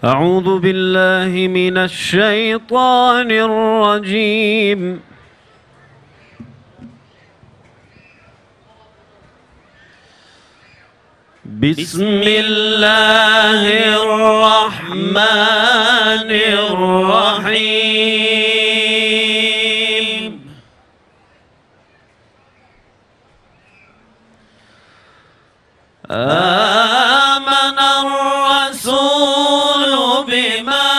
أعوذ بالله من الشيطان الرجيم. بسم الله الرحمن الرحيم. آمن الرسول بما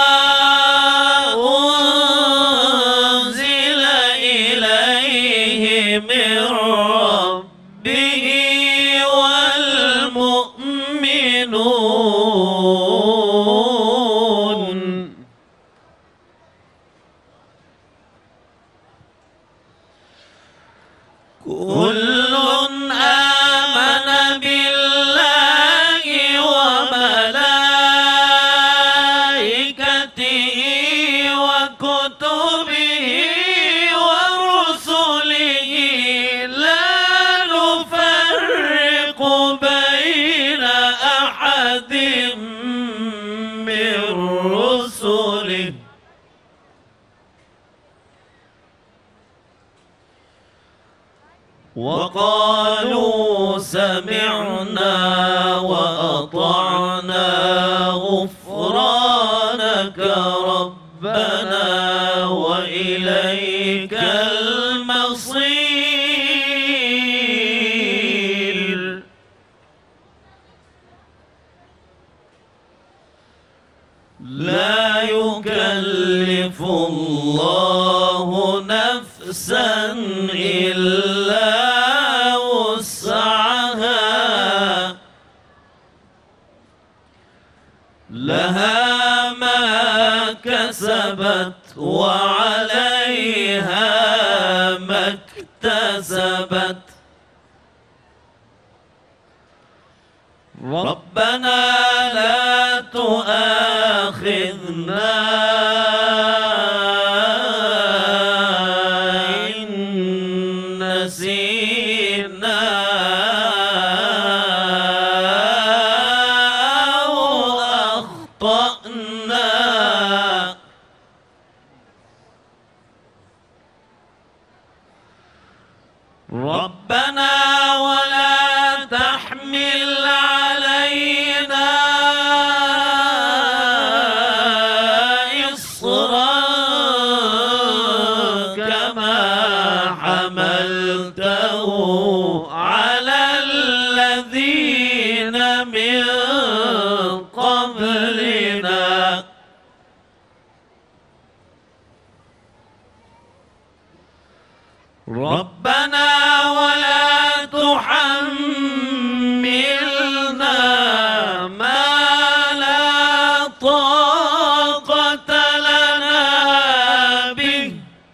أنزل إليه من ربه والمؤمنون كل آمن بالله وملائكته وكتبه ورسله لا نفرق بين أحد من رسله وقالوا سمعنا وأطعنا غفرانك ربنا وإليك المصير. لا يكلف الله نفسا إلا وسعها لها ما كسبت وعليها ما اكتسبت. ربنا لا تؤاخذنا إن نسينا أو أخطأنا. ربنا ولا تحمل علينا إصرا كما حملته على الذين من قبلنا. ربنا ولا تحملنا ما لا طاقة لنا به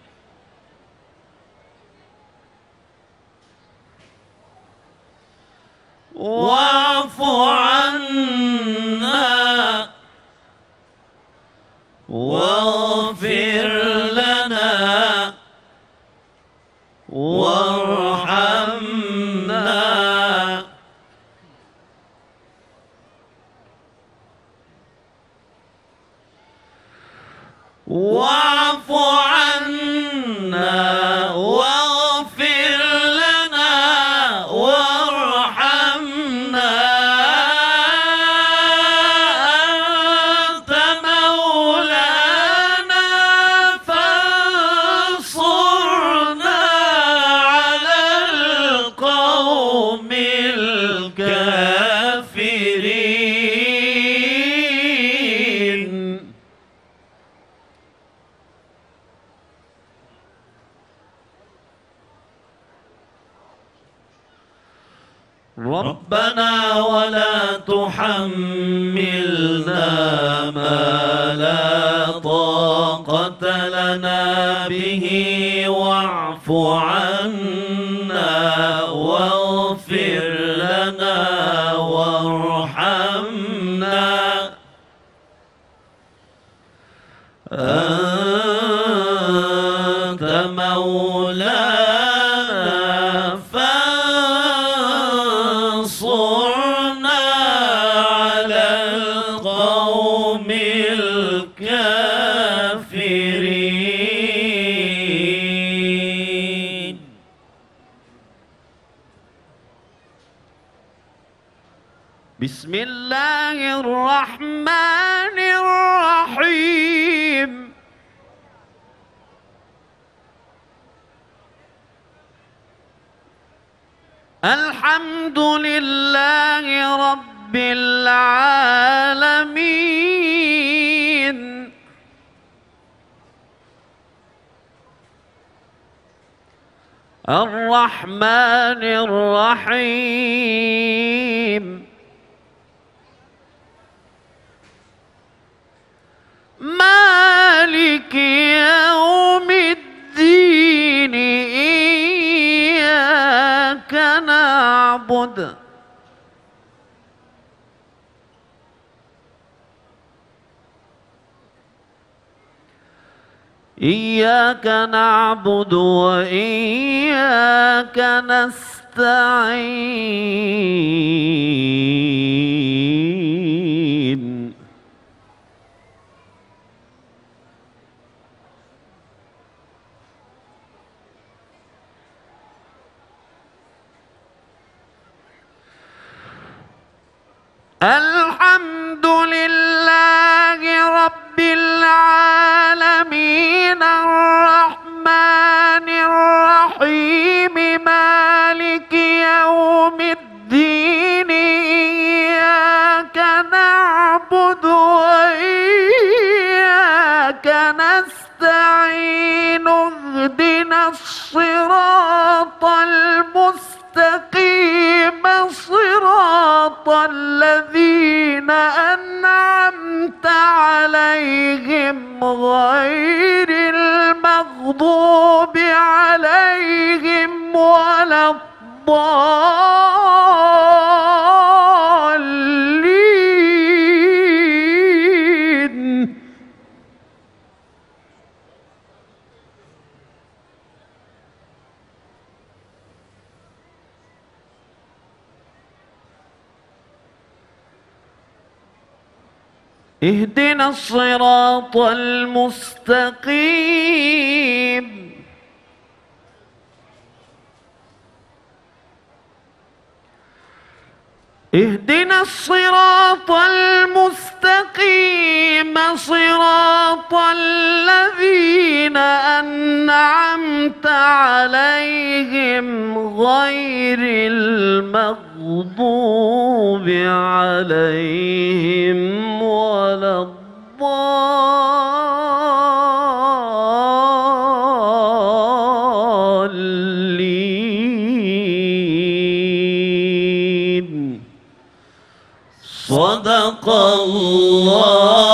واعف عنا واغفر لنا وارحمنا واعف عنا واغفر لنا وارحمنا أنت مولانا فانصرنا على القوم الكافرين. ربنا ولا تحملنا ما لا طاقة لنا به واعف عنا واغفر لنا وارحمنا أنت مولانا فانصرنا على القوم بسم الله الرحمن الرحيم. الحمد لله رب العالمين. الرحمن الرحيم. مالك يوم الدين. إياك نعبد وإياك نستعين. الحمد لله رب العالمين. الرحمن الرحيم. مالك يوم الدين. إياك نعبد وإياك نستعين. اهدنا الصراط المستقيم. صراط الذين أنعمت عليهم غير المغضوب عليهم ولا الضالين. اهدنا الصراط المستقيم. اهدنا الصراط المستقيم. صراط الذين أنعمت عليهم غير المغضوب عليهم ولا الضالين. صدق الله